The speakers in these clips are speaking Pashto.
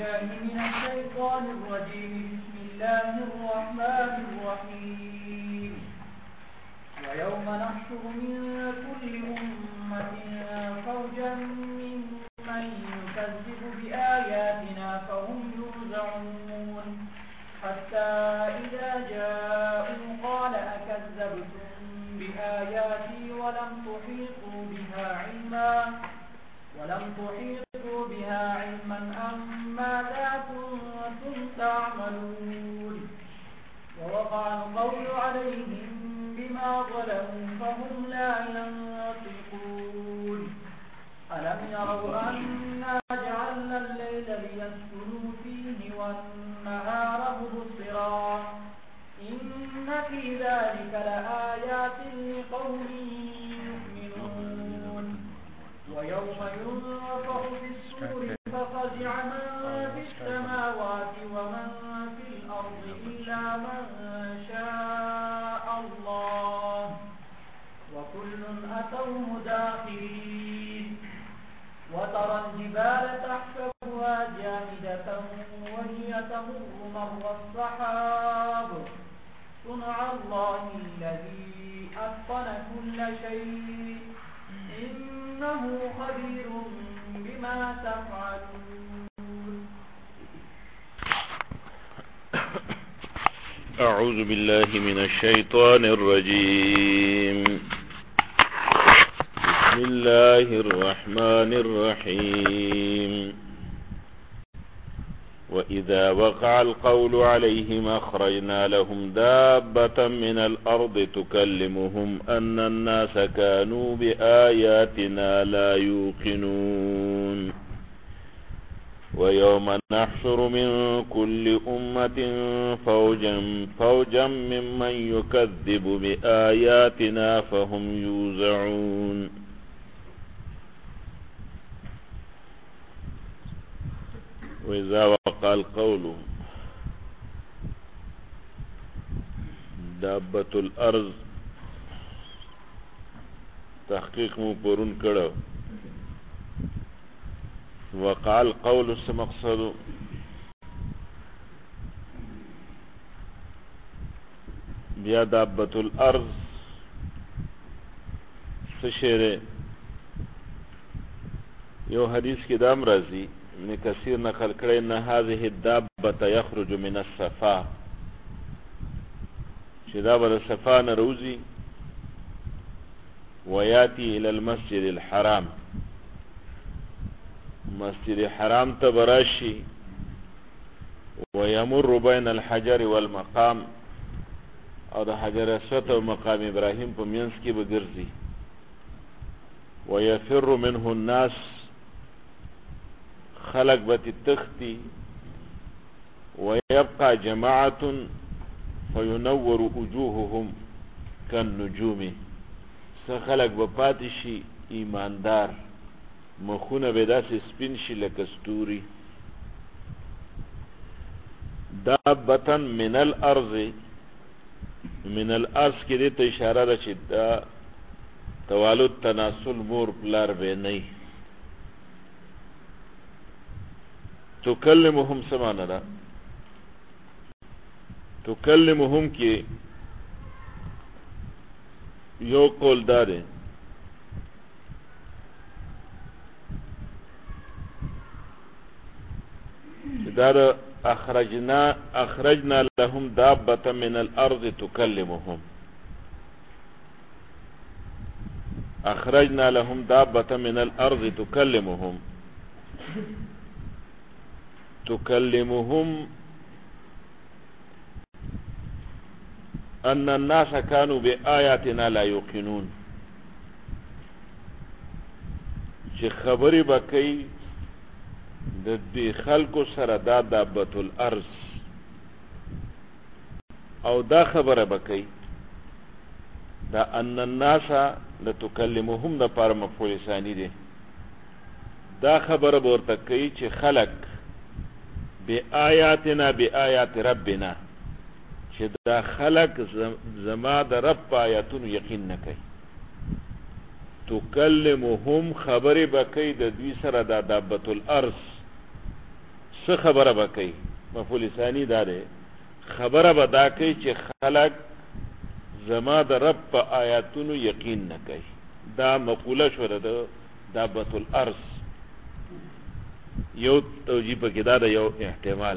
بالله من الشيطان الرجيم. بسم الله الرحمن الرحيم. ويوم نحشر من كل أمة فوجا ممن يكذب بآياتنا فهم يوزعون حتى إذا جاءوا قال أكذبتم بآياتي ولم تحيطوا بها علما أم ماذا كنتم تعملون ووقع القول عليهم بما ظلموا فهم لا ينطقون ألم يروا أنا جعلنا الليل ليسكنوا فيه والنهار مبصرا إن في ذلك لآيات لقوم يؤمنون ويوم ينفخ في الصور ففزع من في السماوات ومن في الأرض إلا من شاء الله وكل أتوه داخرين وترى الجبال تحسبها جامدة وهي تمر مر السحاب صنع الله الذي أتقن كل شيء إنه خبير بما تفعلون. أعوذ بالله من الشيطان الرجيم. بسم الله الرحمن الرحيم. وإذا وقع القول عليهم أخرجنا لهم دابة من الأرض تكلمهم أن الناس كانوا بآياتنا لا يوقنون ويوم نحشر من كل أمة فوجا ممن يكذب بآياتنا فهم يوزعون. وإذا وقع القول دابة الأرض تحقیق مو پرون کړو. وقع القول سمقصد بیا دابة الأرض سشیره یو حدیث کې دام راځي ابن کثیر نقل کړی ان هذه الدابة يخرج من الصفا چې دا به د صفا نه روزي وياتي الى المسجد الحرام مسجد حرام ته براشي ويمر بين الحجر والمقام او د حجر اسود او مقام ابراهیم په منځ کې به ګرځي ويفر منه الناس خلق بت تختی ويبقى جماعة فينور وجوههم كالنجوم خلق بپاتشي ایماندار مخونه به داسې سپین شي لکه ستوري. دابة من الارض من الارض کې دې ته اشاره ده چې دا توالد تناسل مور پلار به نه تکلمهم سمانه ده تکلمهم کې یو قول داره دار اخرجنا لهم دابة من الارض تكلمهم اخرجنا لهم دابة من الارض تكلمهم ان الناس كانوا بآياتنا لا يوقنون چې خبرې بکئی د دې خلکو سره دا دابة الارض او دا خبره بکئی دا ان الناس لتكلمهم دا پر مفعول ثانی دی دا خبره ورته کوي چې خلق بآیاتنا بآیات ربنا چې دا خلق زما د رب آیاتونو یقین نه کوي. تکلمهم خبرې بکئی د دوی سره دا دابة الارض څه خبره به کوي؟ مفعول ثانی دا دی، خبره به دا کوي چې خلق زما د رب په آیاتونو یقین نه کوي. دا مقوله شوه د دابة الارض. یو توجیه پکې دا ده، یو احتمال.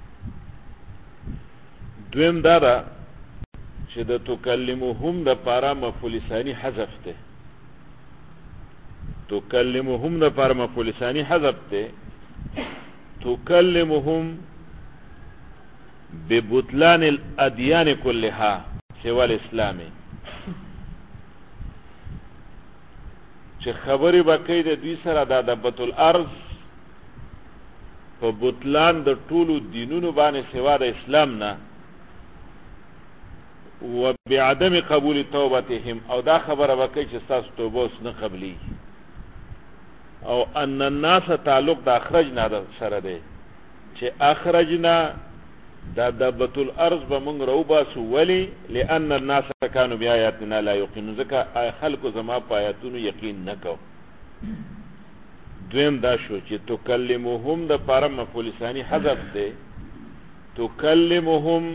دویم دا ده چې د تکلمهم د پاره مفعول ثانی حذف ده. تکلمهم د پاره مفعول ثانی حذف ده. تکلمهم ببطلان الادیان كلها سوى الاسلام، چې خبرې وکړي د دوی سره د دابة الارض په بطلان د ټولو دینونو باندې سوا د اسلام نه، و بعدم قبول توبتهم، او دا خبره وکړي چې ستاسو توبه اوس نه قبلېږي، او ان الناس تعلق د اخرجنا د سره دی چې اخرجنا دا دابة الارض به مونږ راوباسو. ولې؟ لأن الناس كانوا بآياتنا لا يوقنون، ځکه خلکو زما په آیاتونو یقین نه کو. دویم دا شو چې تکلمهم د پاره مفعول ثانی حذف دی. تکلمهم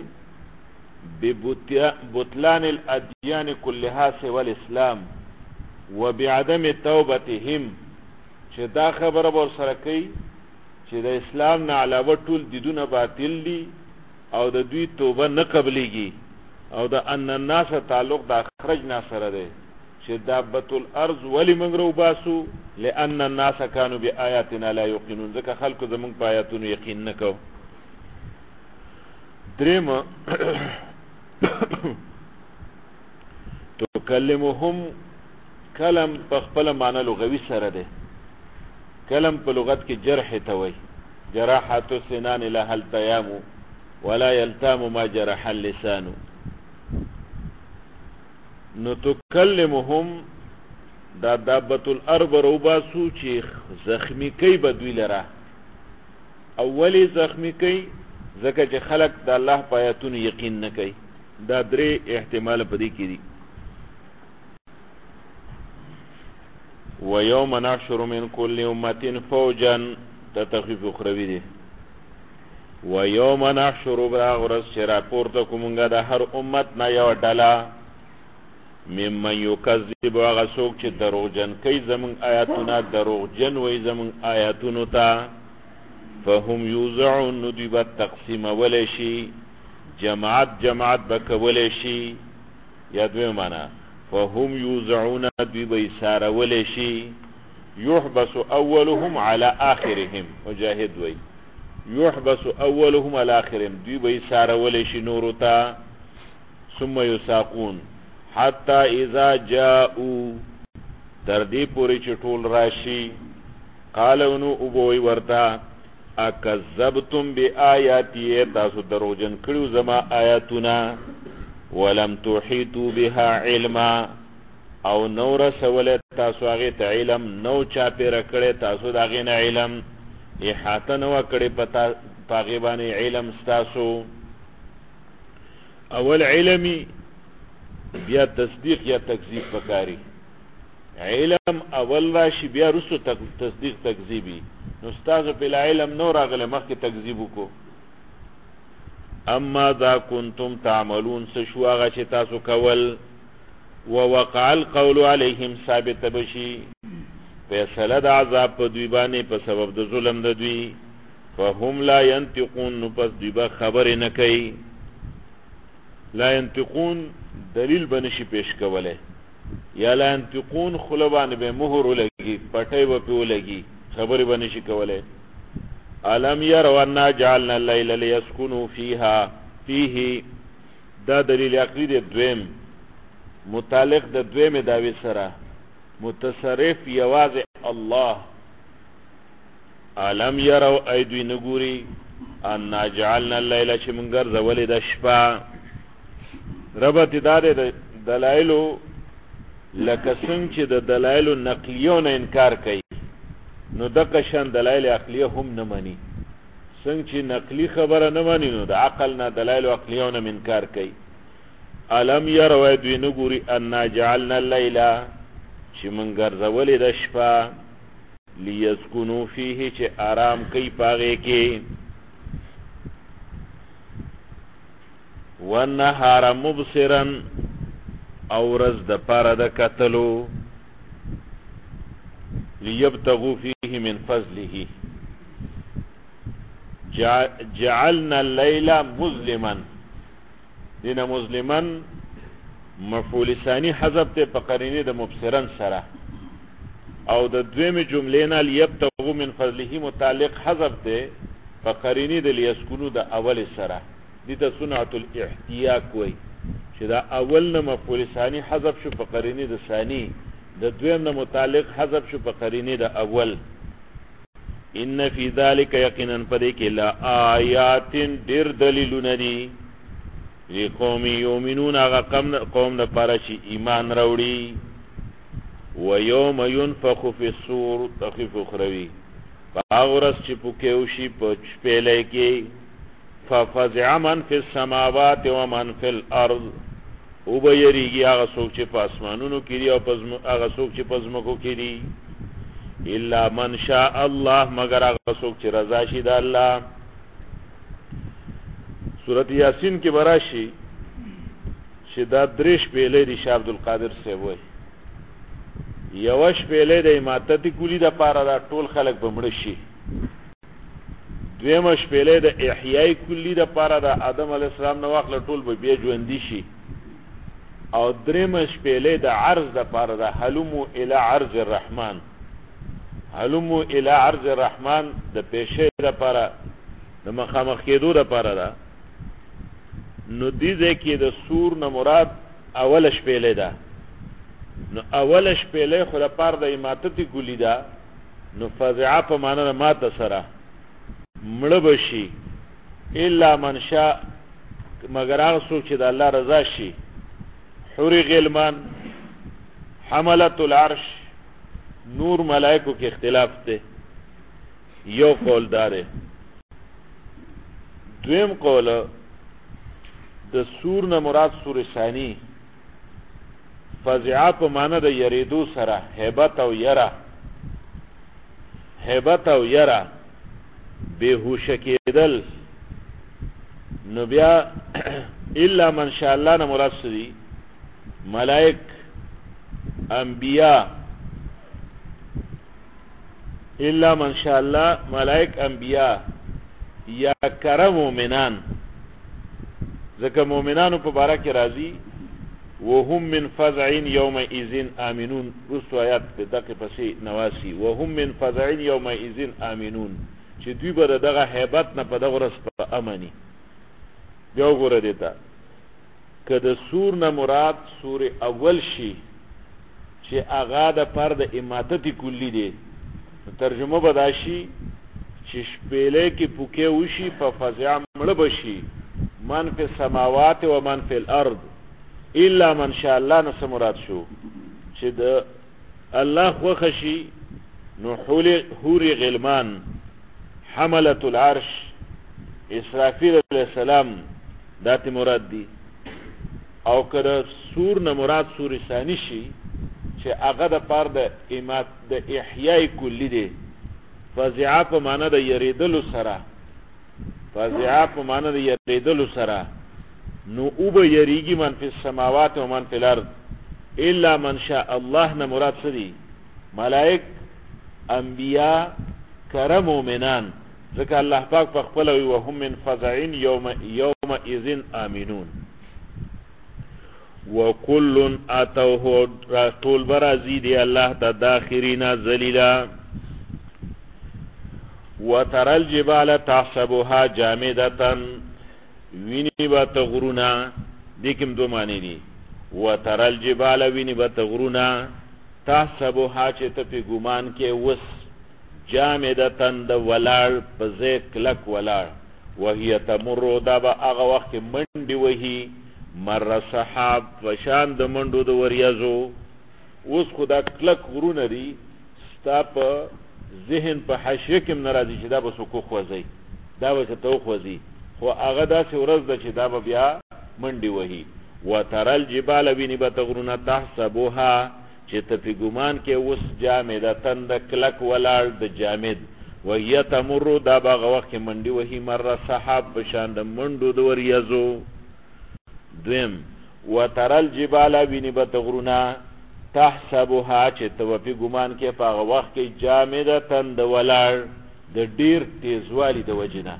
ببطلان الادیان كلها سوى الاسلام وبعدم توبتهم، چې دا خبره ور سره کوي چې د اسلام نه علاوه ټول دینونه باطل دي او د دوی توبه نه قبلېږي، او د ان الناس تعلق د اخرجنا سره دی چې دابة الارض ولی موږ راوباسو. لأن الناس كانوا بآياتنا لا يوقنون، ځکه خلکو زموږ په آیاتونو یقین نه کو. دریم تکلمهم کلم په خپل معنی لغوي سره دی. کلم په لغت کې جرح ته وایي. جراحة السنان لها التيام ولا يلتام ما جرح اللسان. نو تکلمهم دا دابة الارض روباسو چې زخمی کوي بدوی لره. اولی زخمی کوي ځکه چې خلق د الله په آیاتونو یقین نه کوي. دا درې احتمال په دې کې دي. ويوم نحشر من كل امة فوجا، دا تخفیف اخروی دی. ويوم نحشر براغرس چې راپورته کومونګه د هر امت نه یو ډله، ممن یکذب، هغه څوک چې دروغجن کوي زمونږ آیاتونه، دروغجن وایي زمونږ آیاتونو ته. فهم یوزعون، نو دوی به تقسیمولی شي، جماعت به کولی شي. یا دوی معنا فهم یوزعون، دوی به ایسارولی شي. یحبس اولهم على آخرهم، مجاهد وایي یحبس اولهم على آخرهم، دوی به ایسارولی شي نورو ته. ثم یساقون حتی اذا جاءوا، تر دې پورې چې ټول راشي. قالوا، نو وبوي ورته اکذبتم بآیاتی، تاسو دروغجن کړو زما آیاتونه. ولم تحیطوا بها علما، او نو رسول تاسو هغه ته علم نو چا پیره کړی، تاسو د هغې نه علم احاطه نه وه کړې په هغې باندې علم ستاسو. اول علمي بیا تصدیق یا تکذیب پکاري. علم اول راشي بیا رسو تصدیق تکذیبی. نو ستاسو په علم نو راغله مخکې تکذیب وکړو. اما ذا کنتم تعملون، سشو هغه چې تاسو کول. ووقع القول علیهم، ثابت بشي فیصله د عذاب په دوی باندې په سبب د ظلم د دوی. فهم لا ينطقون، نو پس دوی به خبرې نه کوي. لا ينطقون دلیل بنشي پیش کوله، یا لا ينطقون خلبان به مهر ولګي، پټي به ولګي، خبرې بنشي کوله. علم يروا أنا جعلنا الليل ليسكنوا فيه، دا دلیل عقلی دی دویم، متعلق د دویم داوی سره، متصرف یواز الله. علم يروا ایدوی نګوري أنا جعلنا الليل، چې مونږ ګرځولې د شپه. ربط داره د دلایلو لکه څنګه چې د دلایلو نقلیو نه انکار کوي، نو دغه شان دلایل عقلیه هم نه مانی. څنګه چې نقلی خبره نه مانی، نو د عقل نه دلایل عقلیو نه انکار کوي. علم يروا دوی نګوري أنا جعلنا الليل، چې مونږ ګرځولې د شپه لیسکنو فیه چه آرام کئی پاغے کے والنهار مبصرا او رز د پاره د کتلو لیبتغوا فیه من فضله جعلنا الليل مظلما دینا مظلما مفعول ثانی حذف ته په قرینه د مبصرا سره او د دویمه جملې نه لیبتغوا من فضله متعلق حذف ته په قرینه د لیسکنو د اول سره دي ته صنعت الاحتیاق وای چې دا اول نه مفعول ثانی حذف شو په قرینه د ثانی د دویم نه متعلق حذف شو په قرینه د اول ان فی ذلک یقینا پدې کې لا آیات ډیر دلیلونه دي لقوم یؤمنون هغه قوم نه پاره چې ایمان راوړي و یوم ينفخ فی الصور تخفیف اخروی باغرس چې پوکیو شي په شپېلې کې ففزع من فی السماوات ومن فی الارض او به یریږي هغه څوک چې په اسمانونو کې دي او هغه څوک چې په ځمکو کې دي الا من شاء الله مگر هغه څوک چې رضا شي د الله سورۃ یاسین کې براشي چې دا درې شپېلې دي شاه عبدالقادر صاحب وایي یو شپېلې د اماتت کلی د پاره دا ټول خلک بمړ شي دویمه شپېلې د احیاء کلی د پاره د آدم علی السلام نو واخله ټول به بیا ژوند شي او دریمه شپېلې د عرض د پاره د حلمو الی عرض الرحمن حلمو الی عرض الرحمن د پیشه د پاره د مخامخ کېدو د پاره دا نو دې ځکه د سور نه مراد اول شپېلې ده نو اول شپېلې خو د پاره د اماتت کلی ده نو فزع په معنا د ماته سره مړ بشي الا من شاء مگر هغه څوک چې د الله رضا شي حور غلمان حملت العرش نور ملائکو کې اختلاف ده یو قول داره دویم قول د سور نه مراد سور ثانی فزع په معنا د یریدو سره هیبت او یرا بیهوش کېدل نو بیا الا من شاء الله نه مراد سدي ملائک انبیاء الا من شاء الله ملائک انبیاء یا کرم مومنان ځکه مومنانو په باره کې راځي وهم من فزع يومئذ آمنون رسو آیات په دقه پسې نواسی وهم من فزع يومئذ آمنون چې دوی به دغه هیبت نه په دغه ورځ په امني بیا وګوره دیتا که د سور نه مراد سور اول شي چې هغه د پر د اماتت کلی دی ترجمه بداشي چې شپېلې کې پوکې وشي په فزع مړ بشي من فی السماوات و من فی الارض الا من شاء الله نه مراد شو چې د الله خوښي نو حور غلمان حملت العرش اسرافیل علیہ السلام دات مراد دی او کده سور نه مراد سور ثانی شي چې هغه د پاره د امات د احیاء کلی دی فزع په معنا د یریدلو سره نو او به یریږي من فی السماوات و من فی الارض الا من شاء الله نه مراد سدي ملائک انبیاء کرم مومنان ځکه الله پاک په خپل وی وهم من فزعين يومئذ آمنون وكل اتوه رسول برازي دي الله تداخرين ذليلا وترى الجبال تحسبها جامدة ویني بتغرونا دیکم دو معنی دي وترى الجبال ویني بتغرونا تحسبها چې ته په ګمان کې وس جامدتن د ولار په ځای کلک ولار وهي تمر دا به هغه وخت منډي وهي مر صحاب وشان د منډو د وریازو اوس خدا کلک غرونه دي ستا په ذهن په حاشیه کې ناراضي چې دا به سکو خوځي دا به ته خوځي خو هغه داسې ورځ ده چې دا به بیا منډي وهي وترى الجبال ویني بتغرونه تحسبوها چې ته په ګمان کې اوس جامدتن د کلک ولاړ د جامد وهي تمر دا باغه وخت کې منډي وهي مره سحاب په شان د منډو د وریځو. دویم وترى الجبال ویني به غرونه تحسبها چې ته په ګمان کې په هغه وخت کې جامدتن د ولاړ د ډیر تیزوالی د وجنه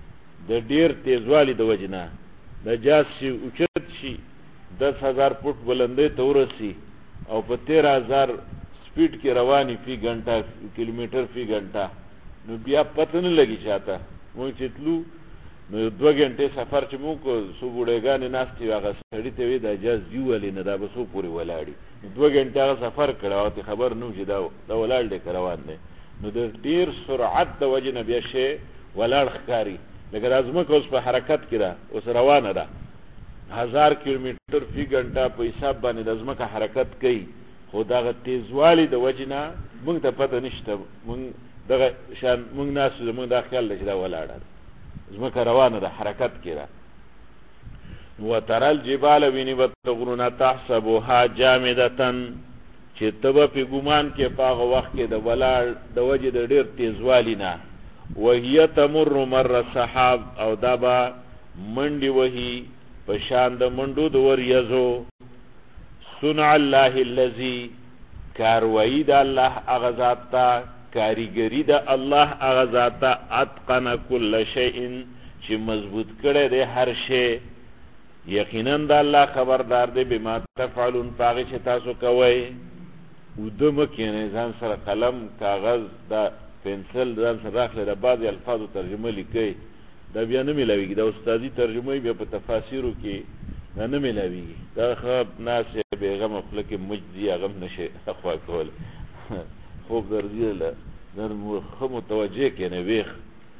د جاس شي اوچت شي 10,000 فوټ بلندۍ ته ورسي او په 13,000 سپیډ کې رواني فی غنټه کیلومتر فی غنټه، نو بیا پته نه لګي چاته. موږ چې تلو نو 2 غنټې سفر چې موږ کو سو بوډېګانې ناستې هغه سړي ته وی د اجاز یو ولې نه دا به سو پورې ولاړي 2 غنټې هغه سفر کړه او ته خبر نو چې دا ولاړ دی روان دی. نو د ډیر سرعت د وجه نه بیا شی ولاړ ښکاري لکه ازمکه اوس په حرکت کې ده، اوس روانه ده 1000 کیلومتر فی غنټه په حساب باندې د ازمکه حرکت کوي، خو دغه تیزوالی د وجه نه موږ ته پته نشته. موږ دغه شان موږ ناسو موږ دا خیال دی چې دا ولاړه ازمکه روانه ده حرکت کې ده. وترى الجبال ویني وتغرنا تحسبها جامدتن چې تبه په ګمان کې په هغه وخت کې د ولاړ د وجه د ډیر تیزوالی نه وهي تمر مر سحاب او دا به منډي وهي په شان د منډو د وریځو. صنع الله الذي کاروایی د الله هغه ذات ته کاریګری د الله هغه ذات ته اتقن كل شيء چې مضبوط کړی دی هر شی. یقینا د الله خبردار دی بما تفعلون پاغه چې تاسو کوئ. ودمه کې نه ځان سره قلم کاغذ دا پنسل ځان سره راخله د بعض الفاظو ترجمه لیکي دا بیا نه ملاویږي، دا استادي ترجمه بیا په تفاسیرو کې نه ملاویږي. دا خو ناس بیغم خپل کې مجدي غم نشي اخوا کول خوب درځي له نن خو متوجه کې نه ویخ.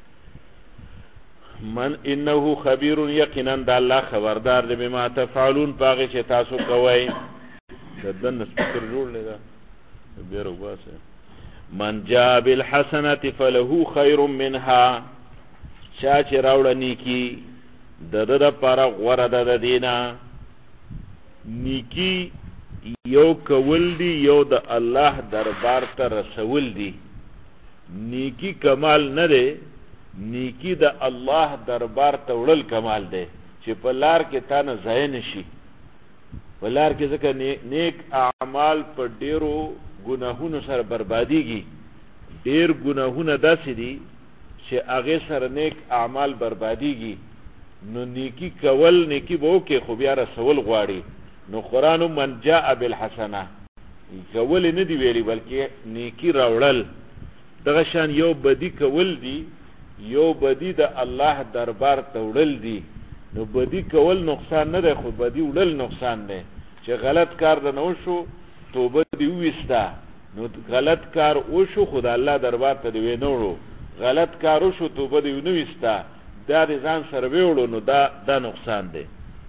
من انه خبير یقینا د الله خبردار دی بما تفعلون پاغه چې تاسو کوئ. ددن سپیکر جوړ لیدا بیرو باسه. من جاء بالحسنه فله خير منها چا چې راوړه نیکی د لپاره غوره د دینا. نیکی یو کول دی یو د الله دربار ته رسول دی. نیکی کمال نه دی، نیکی د الله دربار ته وړل کمال دی چې په لار کې تا نه ضایع نشي. په لار کې ځکه نیک اعمال په ډیرو ګناهونو سره بربادیږي. ډیر ګناهونه داسې دي چې هغه سره نیک اعمال بربادیږي. نو نیکی کول نیکی به وکړي خو بیا رسول غواړي. نو قرآن من جاء بالحسنه کول نه دی ویلي بلکې نیکی راوړل. دغه شان یو بدی کول دی یو بدی د الله دربار ته وړل دی. نو بدی کول نقصان نه دی خو بدی وړل نقصان دی. چې غلط کار نه وشو توبه دی وستا نو غلط کار وشو خو د الله دربار ته دی نه وړو، غلط کار وشو توبه دی نه وستا دا د ځان سره وړو نو دا نقصان دی.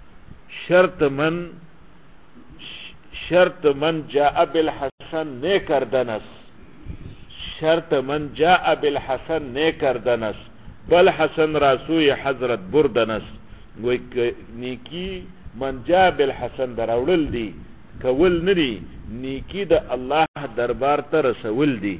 شرط من جاء بالحسن نیکردنس. شرط من جاء بالحسن نیکردنس بل حسن راسوی حضرت بردنس. وی نیکی من جاء بالحسن دراولل دی کول ندی، نیکی د الله دربار ته رسول دی.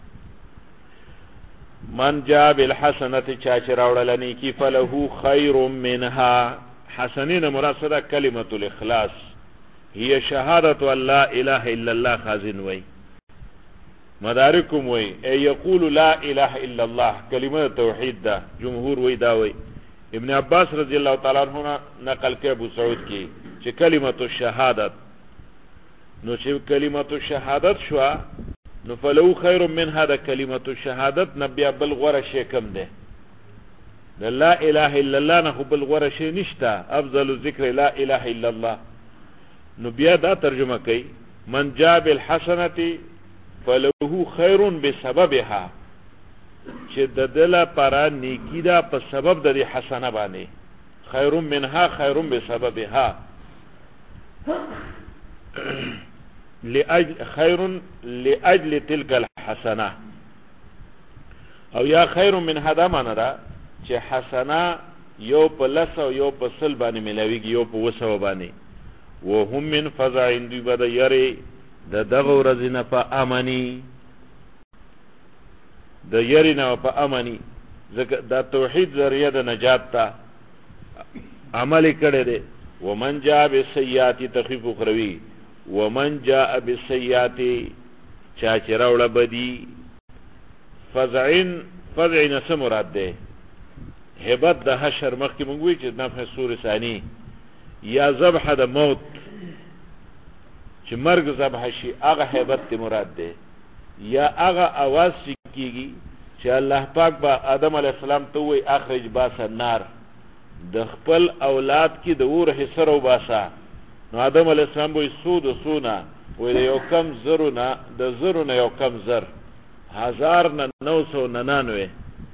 من جاء بالحسنه چاچ راولل نیکی فله خیر منها. حسنین مراد کلمه الاخلاص هي شهادت ان لا اله الا الله. خازن وی مدارکم وی ای یقول لا اله الا الله کلمه توحید ده. جمهور وی دا وی. ابن عباس رضی اللہ تعالی عنہ نقل کې ابو سعود کی چې کلمه الشهادت نو چې کلمه الشهادت شو نو فلو خیر من هذا کلمه الشهادت نبی بل غره شی کم ده. لا اله الا الله نه بل غره شی نشته. افضل الذکر لا اله الا الله. نو بیا دا ترجمه کوي من جاء بالحسنه فله خیر بسببها چې د دله پرا نیکی دا په سبب د دې حسنه باندې. خیر منها خیر بسببها خیر لاجل تلك الحسنه. او یا خیر منها دا معنا ده چې حسنه یو په لس او یو په سل باندې ملاویږي یو په وسو باندې. وهم من فزع دی بد یری د دغه ورځې نه په امني د یری نه په امني ځکه دا توحید ذریعہ د نجات ته عمل کړي دي ومن جاء بالسیئات تخفیف اخروی ومن جاء بالسیئات چا چې راوړه بدی فزعن څه مراد ده هبت د حشر مخکې مونږ وی چې نفخ سور ثانی یا ذبح د موت چې مرګ ذبح شي هغه هبت ته مراد ده یا هغه आवाज کیږي چې الله پاک با آدم علی السلام ته وی اخرج باس النار د خپل اولاد کی د اور حسر او باسا نو آدم علی السلام وی سود و سونا وی د یو کم زرونه د زرونه یو کم زر 1999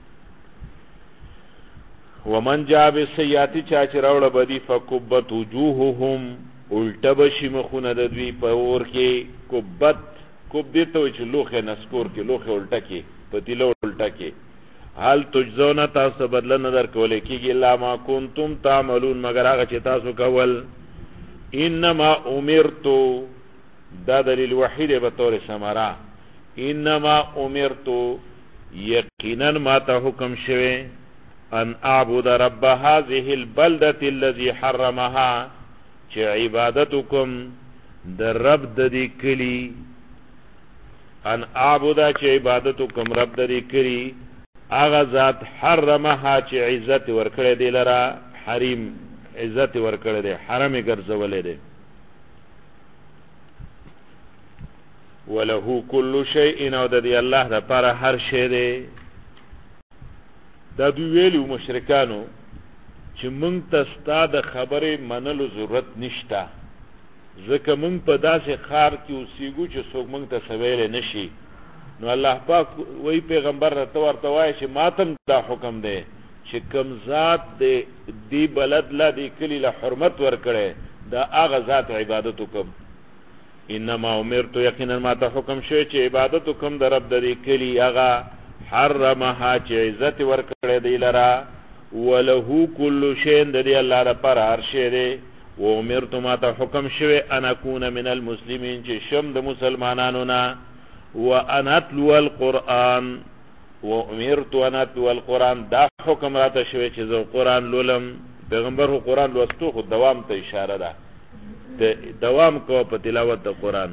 ومن جاء بالسیئات چا چې راوړه بدی فکبت وجوههم التبشی مخونه د دوی په اور کې کبت کوب دیته وي چې لوخه نسکور کې لوخه الټه کې پتیله الټه کې حال تجزون تاسو بدل نه درکول کېږي الا ما کنتم تعملون مگر هغه چې تاسو کول انما امرت دا دلیل وحید به طور سمرا انما امرت یقینا ما ته حکم شوه ان اعبد رب هذه البلده الذي حرمها چې عبادتکم د رب د دې کلی ان اعبدا چې عبادتکم رب د دې کلی هغه ذات حرمها چې عزت ورکړې دی لرا حریم عزت ورکړې دی حرم ګرځولې دی وله كل شيء او د دې الله د پر هر شی دی دا دوی ویلو مشرکانو چې مونږ ته ستاسو خبره منلو ضرورت نشته ځکه مونږ په داسې خار کې اوسېږو چې څوک مونږ ته سویل نشي نو الله پاک وی پیغمبر راته ورته وایي چې ماتم دا حکم دی چې کوم ذات دی بلد لا دی کلی له حرمت ورکړي دا هغه ذات عبادت وکم انما امرت یقینا ما ته حکم شوی چې عبادت وکم د رب د دې کلی هغه حرمها چې عزت ورکړي دی لرا وله كل شيء د دې الله لپاره هر شی دی و امرت ما ته حکم شوی ان اكون من المسلمین چې شم د مسلمانانو نه وان اتلو القرآن وامرت ان اتلو القرآن دا حکم راته شوی چې زه قرآن لولم پیغمبر هو قرآن لوستو خو دوام ته اشاره ده دوام کو په تلاوت د قرآن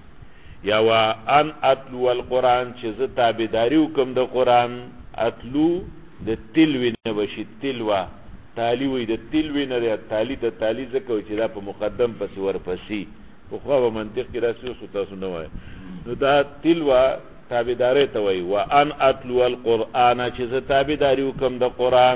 یا وان اتلو القرآن چې زه تابعداري وکم د قرآن اتلو د تلوی نه بشي تلوا تالی وی د تلوی نه د تالی ته تالی زکه چې دا په مقدم پس ورپسې په خو منطق کې راځي او تاسو نه وای نو دا تلوا تابعداري ته وای وان اتلو القرآن چې زه تابعداري وکم د قرآن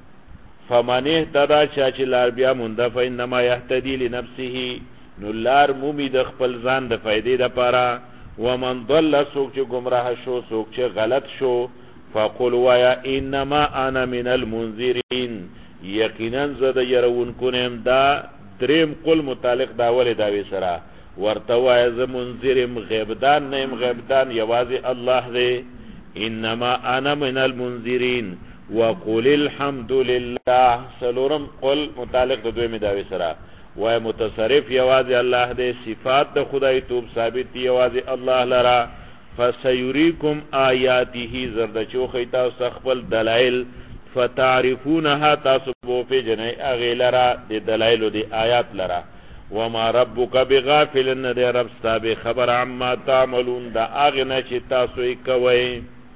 فمن اهتدى چې لار بیا مونږ فإنما يهتدي لنفسه نو لار مومي د خپل ځان د فائدې لپاره ومن ضل سوق چې گمراه شو سوق چې غلط شو فقل ويا انما انا من المنذرين یقینا زده يرون کنم دا دریم قل متعلق دا ول داوی سره ورته وای ز منذرم غیبدان نیم غیبدان یوازې الله دی انما انا من المنذرين وقل الحمد لله سلورم قل متعلق د دوی داوی سره وای متصرف یوازې الله دی صفات د خدای توب ثابت دی یوازې الله لرا فسيريكم آياته زردچو خیتا استخبل دلائل فتعرفونها تاسبو فی جنای اغیلرا دی دلائل دی آیات لرا وما ربک بغافل ندی رب ستاب خبر عما تعملون دا آغنا چی تاسوی کوئی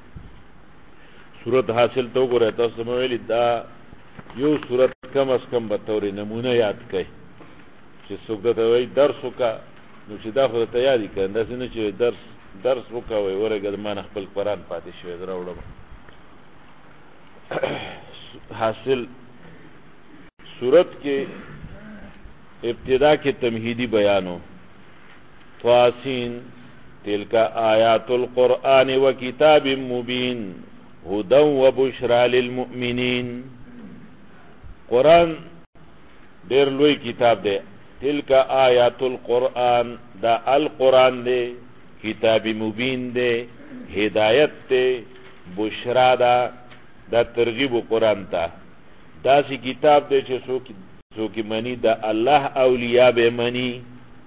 صورت حاصل تو گو رہتا سمویلی دا یو صورت کم از کم بطوری نمونه یاد کئی چی سکتا وی درسو کا نو چی دا خودتا یادی که اندازی نو چی درس وکوي ورګه ما نه خپل قرآن پاتې شوی دراوړم حاصل صورت کې ابتدا کې تمهیدی بیانو طاسین تلک آیات القرآن وکتاب مبین هدى وبشرى للمؤمنین قرآن ډېر لوی کتاب دی تلک آیات القرآن دا القرآن دی کتاب مبین دے ہدایت دے بشرا دا ترغیب قرآن تا دا سی کتاب دے چه سو کی منی دا اللہ اولیاء بے منی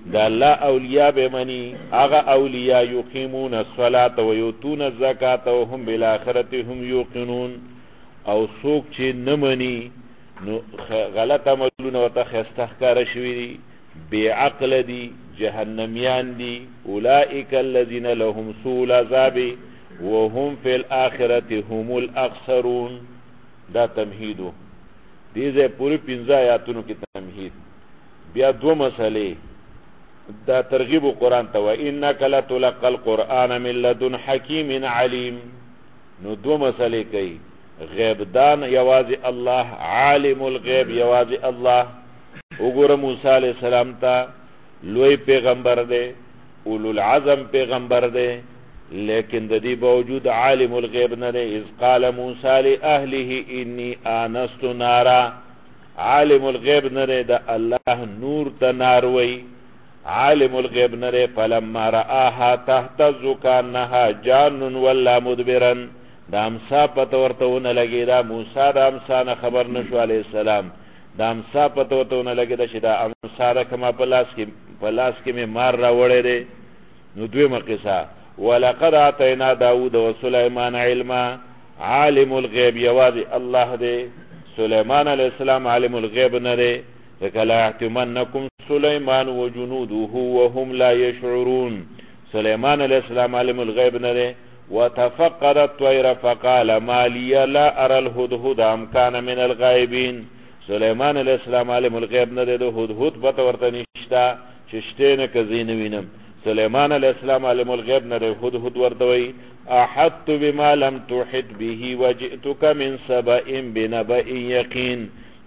دا الله اولیاء بمنی اغا اولیاء یقیمون الصلاة و یوتون الزکاة و هم بالآخرت هم یوقنون او سوک چه نمنی نو غلط عملون و تخستخکار شوی دی بی عقل دی جهنمیان دی اولئک الذین لهم سوء العذاب وهم فی الاخرت هم الاخسرون. دا تمهیدو دیزه پوری 15 آیاتونو کی تمهید. بیا دو مسئله دا ترغیب قرآن تا وَإِنَّكَ لَتُلَقَّ الْقُرْآنَ مِنْ لَدُنْ حَكِيمٍ عَلِيمٍ. نو دو مسئله کئی غیب دان یوازی اللہ، عالم الغیب یوازی اللہ. اگر موسیٰ علیہ السلام تا لوی پیغمبر دے، اولو العظم پیغمبر دے، لیکن دی باوجود عالم الغیب نہ دے. اذ قال موسیٰ لأہلہ انی آنست نارا، عالم الغیب نہ دے دا اللہ نور تا ناروی، عالم الغیب نہ دے. فلما رآہا تہتز کانہا جان ولا مدبرا، دا امسا پتورتون لگی دا موسیٰ دا امسا نا خبر نشو علیہ السلام، دا امسا پتورتون لگی دا شدا امسا دا کما پلاس کی میں مار را وڑے دے. نو دوی مقصہ وَلَقَدْ آتَيْنَا دَاوُودَ وَسُلَيْمَانَ عِلْمًا. عالم الغیب یوازی اللہ دے، سلیمان علیہ السلام عالم الغیب نہ دے. لَيَحْتِمَنَّكُمْ سُلَيْمَانُ وَجُنُودُهُ وَهُمْ لَا يَشْعُرُونَ. سلیمان علیہ السلام عالم الغیب نہ دے. وَتَفَقَّدَ الطَّيْرَ فَقَالَ مَا لِيَ لَا أَرَى الْهُدْهُدَ أَمْ كَانَ مِنَ الْغَائِبِينَ. سلیمان علیہ السلام عالم الغیب نہ دے دو ہدہد پتہ ورطا نشتا چشتے نکزین وینم. سلیمان علیہ السلام عالم الغیب نہ دے ہدہد ورطوئی احط بما لم تحط به وجئتک من سبأ بنبأ یقین.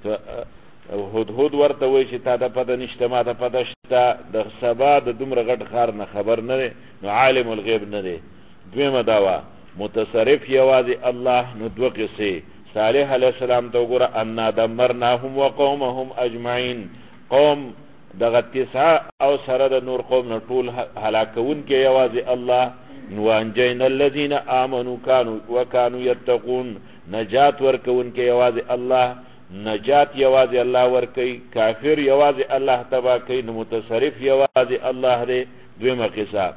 هدهد ورته وی چې تا ته پته نشته ما ته پته شته د سبا د دومره غټ ښار نه خبر نه دی نو عالم الغیب نه دی. دویمه دعوه متصرف یوازې الله. نو دوه قصې صالح علیه السلام ته وګوره انا دمرناهم وقومهم اجمعین. قوم دغه 9 او سره د نور قوم نه ټول هلاکون کې یوازې الله. وانجینا الذین آمنوا وکانوا یتقون. نجات ورکون کې یوازې الله. نجات یوازې الله ورکی، کافر یوازې الله تبا کوي. نو متصرف یوازې الله دی. دویمه قصه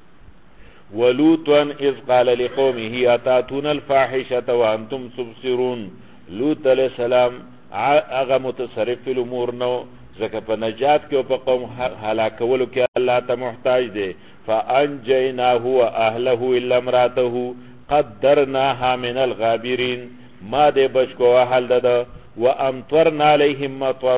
ولوطا اذ قال لقومه اتاتون الفاحشه وانتم تبصرون. لوط علیہ السلام هغه متصرف فی الامور نو، ځکه په نجات کې او په قوم هلاکولو کې الله ته محتاج دی. فانجیناه واهله الا امراته قدرناها من الغابرین. ما دې بچ کو اهل ده وامطرنا عليهم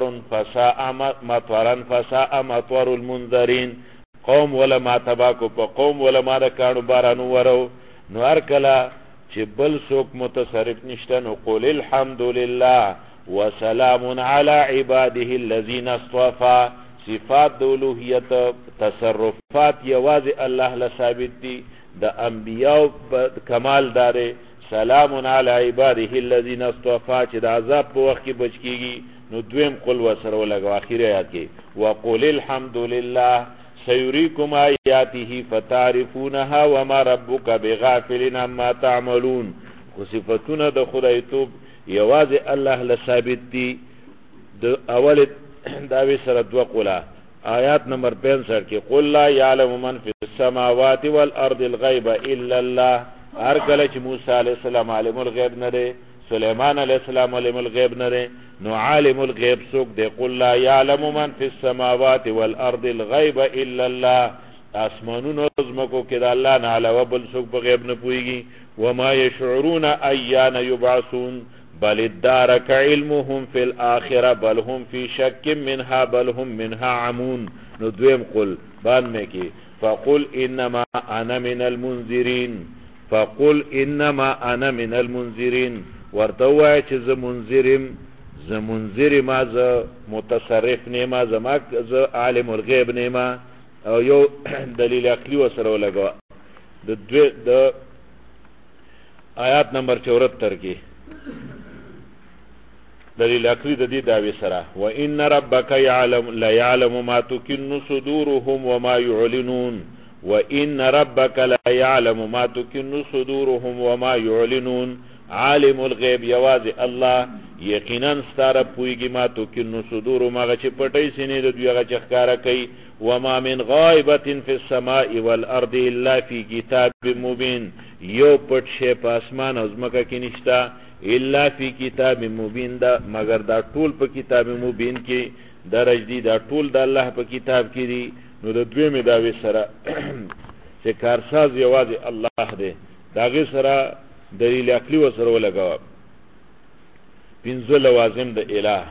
فساء مطر المنذرین. قوم ولا ما تباکو په قوم ولا ما د کانو بارانو ورو. نو هر کله چې بل څوک متصرف نشته نو قل الحمد لله وسلام على عباده الذين اصطفى. صفات د الوهیت تصرفات یوازې الله له ثابت دي. د انبیاء کمال داره سلام علی عباده الذین اصطفى چې د عذاب په وخت کې بچ کیږي. نو دویم قل وسره ولګو اخیری آیات کې وقل الحمد لله سيريكم آیاته فتعرفونها وما ربك بغافل عما تعملون. خو صفتونه د خدایتوب یوازې الله له ثابت دي. د اول داوی سره دوه قولا. آیات نمبر 65 کې قل لا يعلم من في السماوات والارض الغيب الا الله. هر کله چې موسی علیہ السلام عالم الغیب نه دی، سلیمان علیہ السلام عالم الغیب نه دی، نو عالم الغیب څوک دی؟ قل لا يعلم من في السماوات والارض الغيب الا الله. اسمانونو زمکو کې د الله نه علاوه بل څوک په غیب نه پوهیږي. وما يشعرون ایان یبعثون بل ادارک علمهم فی الاخره بل هم فی شک منها بل هم منها عمون. نو دویم قل بان میں کی فقل انما انا من المنذرین. فقل انما انا من المنذرین. ورتوای چې ز منذر ما ز متصرف نیما زما ز عالم الغیب نیما. او یو دلیل عقلی وسره لګوا د آیات نمبر 74 کې دلیل عقلی د دې داوی سره وان ربک یعلم لا يعلم ما تكن صدورهم وما يعلنون. وان ربک لا يعلم ما تكن صدورهم وما يعلنون. عالم الغیب یواز الله یقینا ستاره پویږي ما تو کینو صدور ماغه چې پټي سینې د دوی هغه چخکارا کوي وما من غائبه فی السماء والارض الا فی کتاب مبین یو پټ شی په اسمان او زمکه کې نشتا الا فی کتاب مبین دا مگر دا ټول په کتاب مبین کې درج دي دا ټول د الله په کتاب کې دي نو د دوی می داوی سره چې کارساز یوازې الله دی داغه سره دلیل عقلی و سره ولګاو پنځه لوازم د الہ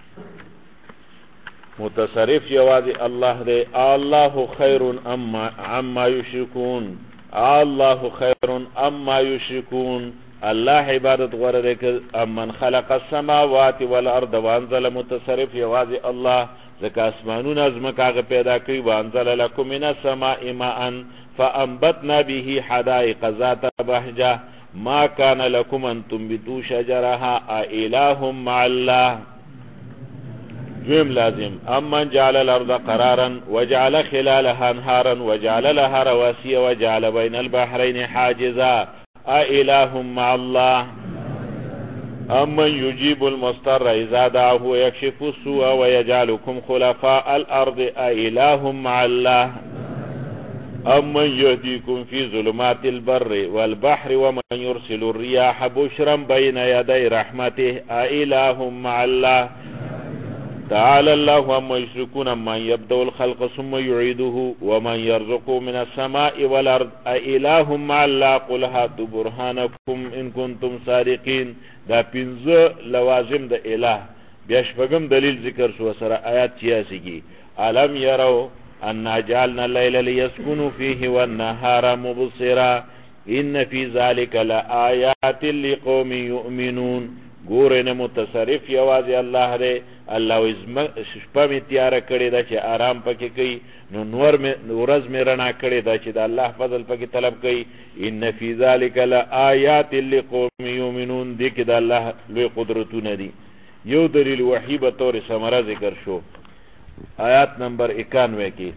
متصرف یوازې الله دی الله خیر عما یشرکون الله خیر عما یشرکون الله عبادت غوړه ده که امن خلق السماوات والارض وانزل متصرف یوازې الله ځکه اسمانونه ازمکه پیدا کړی وانزل لكم من السماء ماء فانبتنا به حدائق ذات بهجه ما كان لكم ان تنبتوا شجرها اله مع الله دویم لازم امن جعل الارض قرارا وجعل خلالها انهارا وجعل لها رواسي وجعل بين البحرين حاجزا اله مع الله امن يجيب المضطر اذا دعاه ويكشف السوء ويجعلكم خلفاء الارض اله مع الله امن يهديكم في ظلمات البر والبحر ومن يرسل الرياح بشرا بين يدي رحمته اله مع الله تعالى الله عما يشركون من يبدأ الخلق ثم يعيده ومن يرزقه من السماء والارض اله مع الله قل هاتوا برهانكم ان كنتم صادقين دا پنځه لوازم د الہ بیا شپږم دلیل ذکر شو سره آیات 86 کی علم يروا ان جعلنا الليل ليسكنوا فيه والنهار مبصرا ان في ذلك لآيات لقوم يؤمنون ګورنه متصرف یوازې الله دی الله شپه می تیار کړی دا چې آرام پکې کوي نو نور می ورځ می رڼا کړی دا چې د الله فضل پکې طلب کوي ان فی ذلک لآیات لقوم یؤمنون دې کې د الله لوی قدرتونه دي یو دلیل وحی به طور ثمره ذکر شو آیات نمبر 91 کې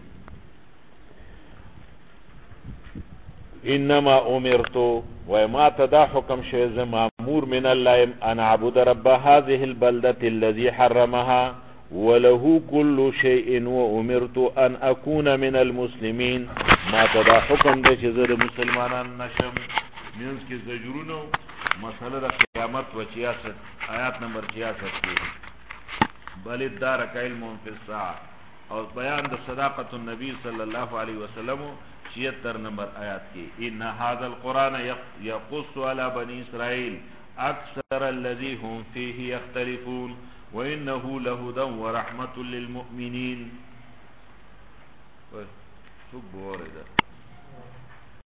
انما امرتو وما تدا حکم شیز مامور من الله ان اعبد رب هذه البلده الذي حرمها وله كل شيء وامرت ان اكون من المسلمين ما تدا حکم د چې زه مسلمانان نشم مینس کې زجرونو مسله د قیامت و 66 آیات نمبر 66 کې بل الدار کایل فی الساعه او بیان د صداقت النبی صلی الله علیه وسلم 76 نمبر آیات کی ان هذا القرآن يقص على بني اسرائيل اكثر الذي هم فيه يختلفون وانه لهدى ورحمة للمؤمنين